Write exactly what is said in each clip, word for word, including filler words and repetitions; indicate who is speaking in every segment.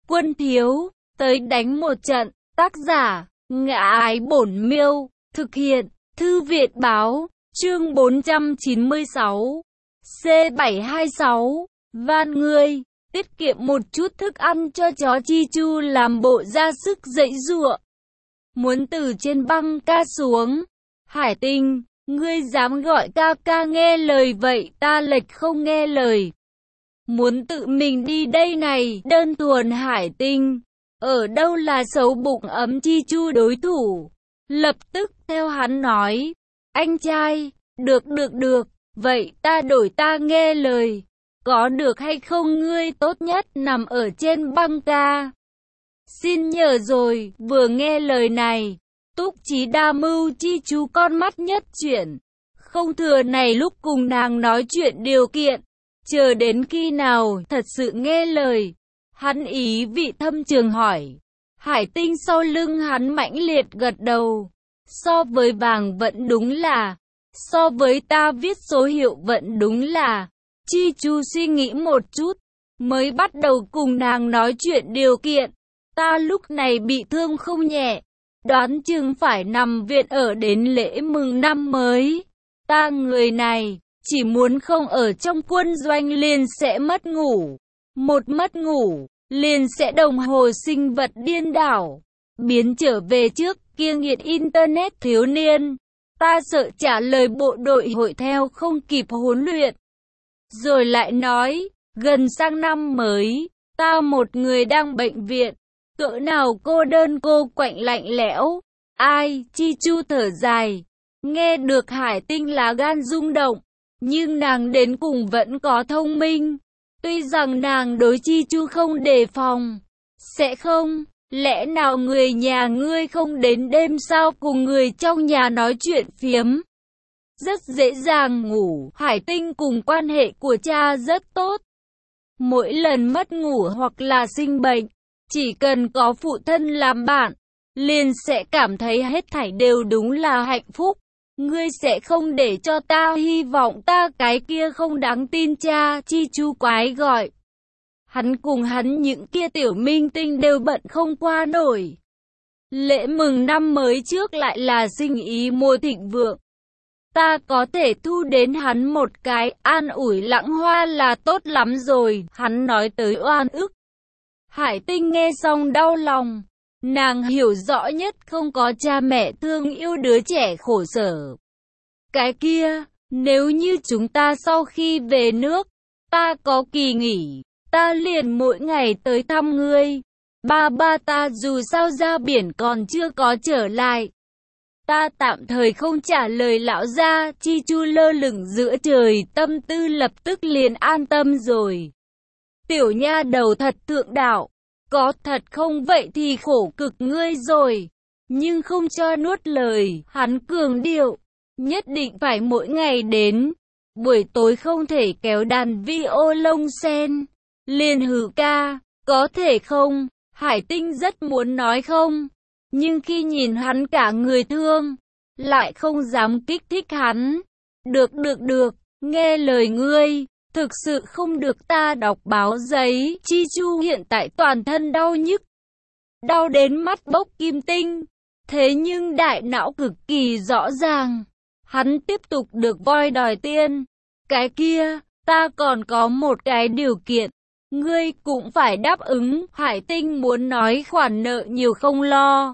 Speaker 1: Quân thiếu, tới đánh một trận. Tác giả, Ngã Ái Bổn Miêu. Thực hiện, Thư viện báo. Chương bốn trăm chín mươi sáu. C bảy hai sáu. Van ngươi, tiết kiệm một chút thức ăn cho chó Chi Chu làm bộ ra sức giãy giụa. Muốn từ trên băng ca xuống. Hải Tinh, ngươi dám gọi ca ca nghe lời vậy, ta lệch không nghe lời. Muốn tự mình đi đây này, đơn thuần Hải Tinh. Ở đâu là xấu bụng ấm Chi Chu đối thủ. Lập tức theo hắn nói. Anh trai, được được được, vậy ta đổi ta nghe lời. Có được hay không, ngươi tốt nhất nằm ở trên băng ca. Xin nhờ rồi, vừa nghe lời này. Túc Trí đa mưu Chi Chu con mắt nhất chuyển. Không thừa này lúc cùng nàng nói chuyện điều kiện. Chờ đến khi nào thật sự nghe lời. Hắn ý vị thâm trường hỏi. Hải Tinh sau lưng hắn mãnh liệt gật đầu. So với vàng vẫn đúng là. So với ta viết số hiệu vẫn đúng là. Chi Chu suy nghĩ một chút. Mới bắt đầu cùng nàng nói chuyện điều kiện. Ta lúc này bị thương không nhẹ. Đoán chừng phải nằm viện ở đến lễ mừng năm mới. Ta người này, chỉ muốn không ở trong quân doanh liền sẽ mất ngủ. Một mất ngủ, liền sẽ đồng hồ sinh vật điên đảo. Biến trở về trước kia nghiện internet thiếu niên. Ta sợ trả lời bộ đội hội theo không kịp huấn luyện. Rồi lại nói, gần sang năm mới, ta một người đang bệnh viện. Cỡ nào cô đơn cô quạnh lạnh lẽo. Ai, Chi Chu thở dài. Nghe được Hải Tinh là gan rung động. Nhưng nàng đến cùng vẫn có thông minh. Tuy rằng nàng đối Chi Chu không đề phòng. Sẽ không, lẽ nào người nhà ngươi không đến đêm sao cùng người trong nhà nói chuyện phiếm. Rất dễ dàng ngủ. Hải Tinh cùng quan hệ của cha rất tốt. Mỗi lần mất ngủ hoặc là sinh bệnh, chỉ cần có phụ thân làm bạn, liền sẽ cảm thấy hết thảy đều đúng là hạnh phúc. Ngươi sẽ không để cho ta hy vọng ta cái kia không đáng tin cha, Chi Chu quái gọi. Hắn cùng hắn những kia tiểu minh tinh đều bận không qua nổi. Lễ mừng năm mới trước lại là sinh ý mùa thịnh vượng. Ta có thể thu đến hắn một cái an ủi lãng hoa là tốt lắm rồi, hắn nói tới oan ức. Hải Tinh nghe xong đau lòng. Nàng hiểu rõ nhất không có cha mẹ thương yêu đứa trẻ khổ sở. Cái kia, nếu như chúng ta sau khi về nước, ta có kỳ nghỉ, ta liền mỗi ngày tới thăm ngươi. Ba ba ta dù sao ra biển còn chưa có trở lại. Ta tạm thời không trả lời lão gia. Chi Chu lơ lửng giữa trời, tâm tư lập tức liền an tâm rồi. Tiểu nha đầu thật thượng đạo. Có thật không vậy thì khổ cực ngươi rồi. Nhưng không cho nuốt lời, hắn cường điệu. Nhất định phải mỗi ngày đến. Buổi tối không thể kéo đàn vi ô lông sen. Liền hử ca, có thể không? Hải Tinh rất muốn nói không. Nhưng khi nhìn hắn cả người thương, lại không dám kích thích hắn. Được được được, nghe lời ngươi. Thực sự không được ta đọc báo giấy. Chi Chu hiện tại toàn thân đau nhức. Đau đến mắt bốc kim tinh. Thế nhưng đại não cực kỳ rõ ràng. Hắn tiếp tục được voi đòi tiên. Cái kia, ta còn có một cái điều kiện. Ngươi cũng phải đáp ứng. Hải Tinh muốn nói khoản nợ nhiều không lo.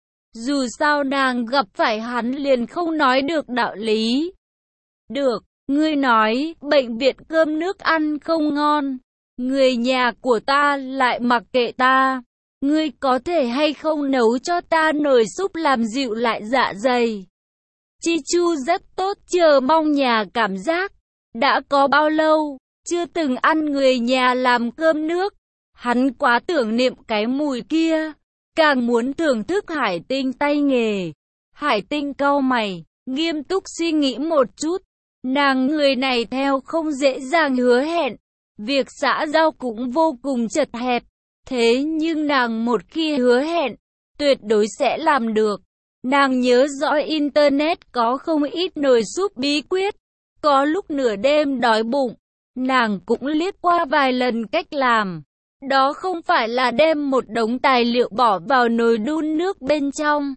Speaker 1: Dù sao nàng gặp phải hắn liền không nói được đạo lý. Được. Ngươi nói, bệnh viện cơm nước ăn không ngon. Người nhà của ta lại mặc kệ ta. Ngươi có thể hay không nấu cho ta nồi súp làm dịu lại dạ dày. Chi Chu rất tốt, chờ mong nhà cảm giác. Đã có bao lâu, chưa từng ăn người nhà làm cơm nước. Hắn quá tưởng niệm cái mùi kia. Càng muốn thưởng thức Hải Tinh tay nghề. Hải Tinh cau mày, nghiêm túc suy nghĩ một chút. Nàng người này theo không dễ dàng hứa hẹn. Việc xã giao cũng vô cùng chật hẹp. Thế nhưng nàng một khi hứa hẹn, tuyệt đối sẽ làm được. Nàng nhớ rõ internet có không ít nồi súp bí quyết. Có lúc nửa đêm đói bụng, nàng cũng liếc qua vài lần cách làm. Đó không phải là đem một đống tài liệu bỏ vào nồi đun nước bên trong.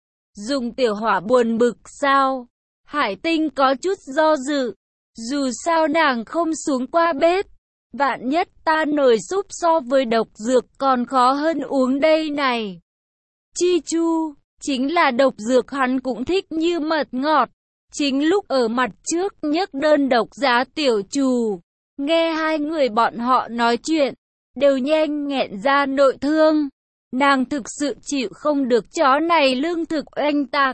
Speaker 1: Dùng tiểu hỏa buồn bực sao? Hải Tinh có chút do dự. Dù sao nàng không xuống qua bếp. Vạn nhất ta nồi súp so với độc dược còn khó hơn uống đây này. Chi Chu, chính là độc dược hắn cũng thích như mật ngọt. Chính lúc ở mặt trước nhấc đơn độc giá tiểu trù. Nghe hai người bọn họ nói chuyện, đều nhanh nghẹn ra nội thương. Nàng thực sự chịu không được chó này lương thực oanh tạc.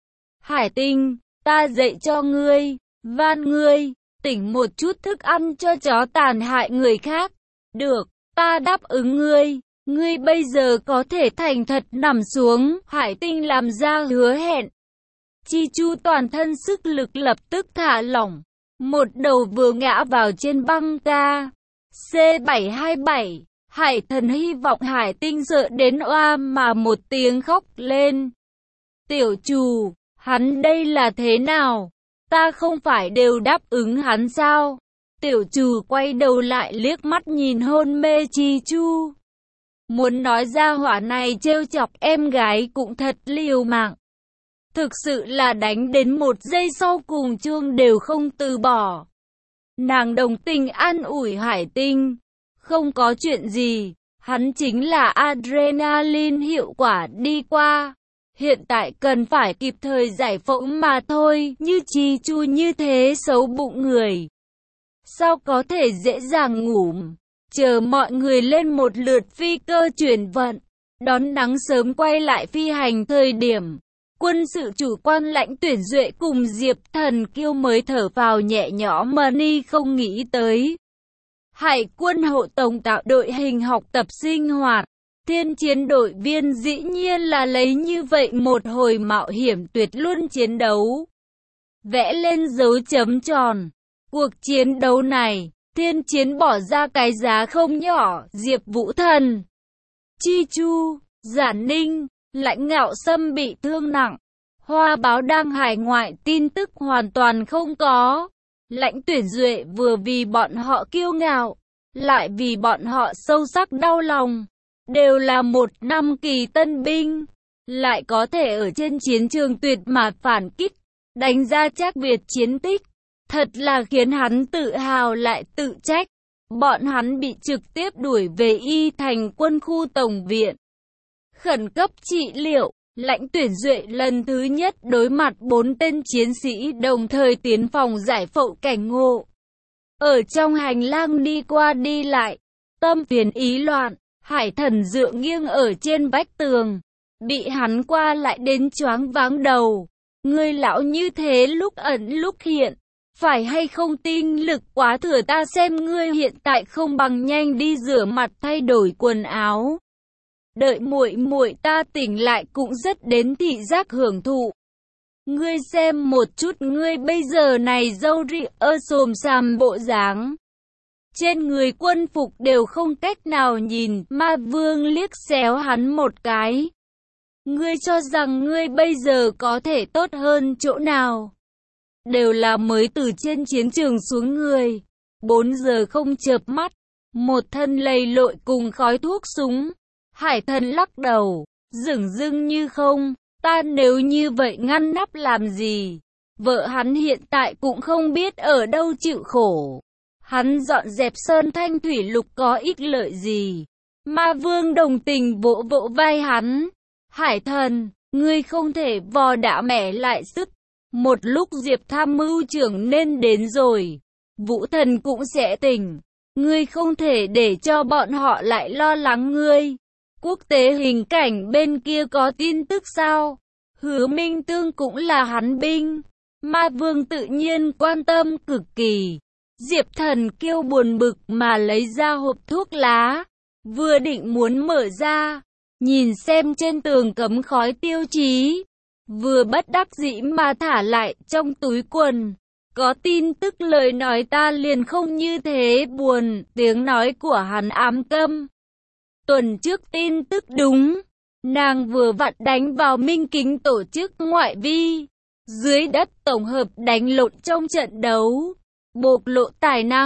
Speaker 1: Hải Tinh, ta dạy cho ngươi, van ngươi, tỉnh một chút thức ăn cho chó tàn hại người khác. Được, ta đáp ứng ngươi, ngươi bây giờ có thể thành thật nằm xuống. Hải Tinh làm ra hứa hẹn. Chi Chu toàn thân sức lực lập tức thả lỏng. Một đầu vừa ngã vào trên băng ca. C bảy hai bảy, Hải Thần hy vọng Hải Tinh sợ đến oa mà một tiếng khóc lên. Tiểu Trù, hắn đây là thế nào? Ta không phải đều đáp ứng hắn sao? Tiểu Trù quay đầu lại liếc mắt nhìn hôn mê Chi Chu. Muốn nói ra hỏa này trêu chọc em gái cũng thật liều mạng. Thực sự là đánh đến một giây sau cùng chương đều không từ bỏ. Nàng đồng tình an ủi Hải Tinh. Không có chuyện gì, hắn chính là adrenaline hiệu quả đi qua. Hiện tại cần phải kịp thời giải phẫu mà thôi, như Chi Chu như thế xấu bụng người. Sao có thể dễ dàng ngủ, chờ mọi người lên một lượt phi cơ chuyển vận, đón nắng sớm quay lại phi hành thời điểm. Quân sự chủ quan Lãnh Tuyển Duệ cùng Diệp Thần Kiêu mới thở vào nhẹ nhõm mà ni không nghĩ tới. Hải quân hộ tổng tạo đội hình học tập sinh hoạt. Thiên chiến đội viên dĩ nhiên là lấy như vậy một hồi mạo hiểm tuyệt luân chiến đấu. Vẽ lên dấu chấm tròn. Cuộc chiến đấu này, thiên chiến bỏ ra cái giá không nhỏ. Diệp Vũ Thần, Chi Chu, Giản Ninh, Lãnh Ngạo Sâm bị thương nặng. Hoa Báo đang hải ngoại tin tức hoàn toàn không có. Lãnh Tuyển Duệ vừa vì bọn họ kiêu ngạo, lại vì bọn họ sâu sắc đau lòng. Đều là một năm kỳ tân binh, lại có thể ở trên chiến trường tuyệt mạt phản kích, đánh ra Trác Việt chiến tích. Thật là khiến hắn tự hào lại tự trách. Bọn hắn bị trực tiếp đuổi về Y Thành quân khu tổng viện. Khẩn cấp trị liệu, Lãnh Tuyển Duệ lần thứ nhất đối mặt bốn tên chiến sĩ đồng thời tiến phòng giải phẫu cảnh ngộ. Ở trong hành lang đi qua đi lại, tâm phiền ý loạn. Hải Thần dựa nghiêng ở trên vách tường, bị hắn qua lại đến choáng váng đầu. Ngươi lão như thế lúc ẩn lúc hiện, phải hay không tinh lực quá thừa, ta xem ngươi hiện tại không bằng nhanh đi rửa mặt thay đổi quần áo. Đợi muội muội ta tỉnh lại cũng rất đến thị giác hưởng thụ. Ngươi xem một chút ngươi bây giờ này râu ria ơ xồm xàm bộ dáng. Trên người quân phục đều không cách nào nhìn, Ma Vương liếc xéo hắn một cái. Ngươi cho rằng ngươi bây giờ có thể tốt hơn chỗ nào? Đều là mới từ trên chiến trường xuống người. Bốn giờ không chợp mắt, một thân lầy lội cùng khói thuốc súng. Hải Thần lắc đầu, dửng dưng như không, ta nếu như vậy ngăn nắp làm gì? Vợ hắn hiện tại cũng không biết ở đâu chịu khổ. Hắn dọn dẹp sơn thanh thủy lục có ích lợi gì? Ma Vương đồng tình vỗ vỗ vai hắn. Hải Thần, ngươi không thể vò đã mẻ lại sức. Một lúc Diệp tham mưu trưởng nên đến rồi. Vũ Thần cũng sẽ tỉnh. Ngươi không thể để cho bọn họ lại lo lắng ngươi. Quốc tế hình cảnh bên kia có tin tức sao? Hứa Minh Tương cũng là hắn binh. Ma Vương tự nhiên quan tâm cực kỳ. Diệp Thần Kiêu buồn bực mà lấy ra hộp thuốc lá, vừa định muốn mở ra, nhìn xem trên tường cấm khói tiêu chí, vừa bất đắc dĩ mà thả lại trong túi quần. Có tin tức lời nói ta liền không như thế buồn, tiếng nói của hắn ám câm. Tuần trước tin tức đúng, nàng vừa vặn đánh vào Minh Kính tổ chức ngoại vi, dưới đất tổng hợp đánh lộn trong trận đấu. Bộc lộ tài năng,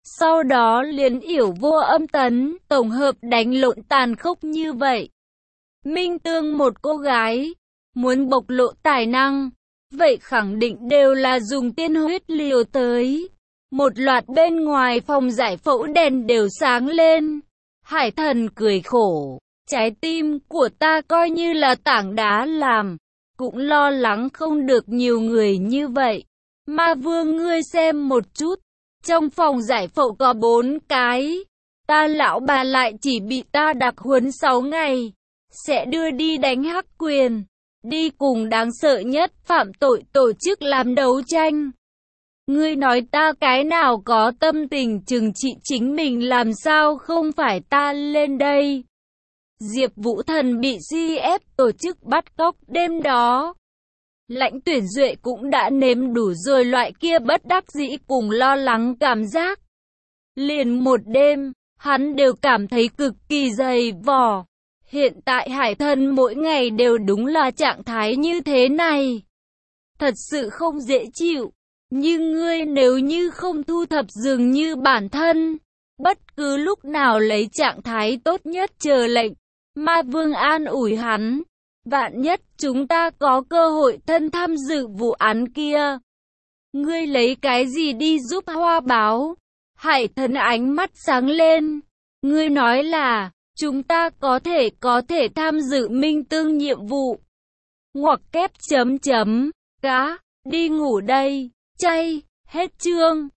Speaker 1: Sau đó liền yểu vô âm tấn, tổng hợp đánh lộn tàn khốc như vậy. Minh Tương một cô gái, muốn bộc lộ tài năng, vậy khẳng định đều là dùng tiên huyết liều tới. Một loạt bên ngoài phòng giải phẫu đèn đều sáng lên. Hải Thần cười khổ, trái tim của ta coi như là tảng đá làm, cũng lo lắng không được nhiều người như vậy. Ma Vương ngươi xem một chút, trong phòng giải phẫu có bốn cái, ta lão bà lại chỉ bị ta đặc huấn sáu ngày, sẽ đưa đi đánh Hắc Quyền, đi cùng đáng sợ nhất phạm tội tổ chức làm đấu tranh. Ngươi nói ta cái nào có tâm tình trừng trị chính mình, làm sao không phải ta lên đây. Diệp Vũ Thần bị xê ép tổ chức bắt cóc đêm đó. Lãnh Tuyển Duệ cũng đã nếm đủ rồi loại kia bất đắc dĩ cùng lo lắng cảm giác. Liền một đêm, hắn đều cảm thấy cực kỳ dày vò. Hiện tại Hải Thần mỗi ngày đều đúng là trạng thái như thế này. Thật sự không dễ chịu. Nhưng ngươi nếu như không thu thập dường như bản thân, bất cứ lúc nào lấy trạng thái tốt nhất chờ lệnh. Ma Vương an ủi hắn, vạn nhất chúng ta có cơ hội thân tham dự vụ án kia. Ngươi lấy cái gì đi giúp Hoa Báo? Hải Thần ánh mắt sáng lên. Ngươi nói là, chúng ta có thể có thể tham dự Minh Tương nhiệm vụ. Ngoặc kép chấm chấm, cá, đi ngủ đây. Chay, hết chương.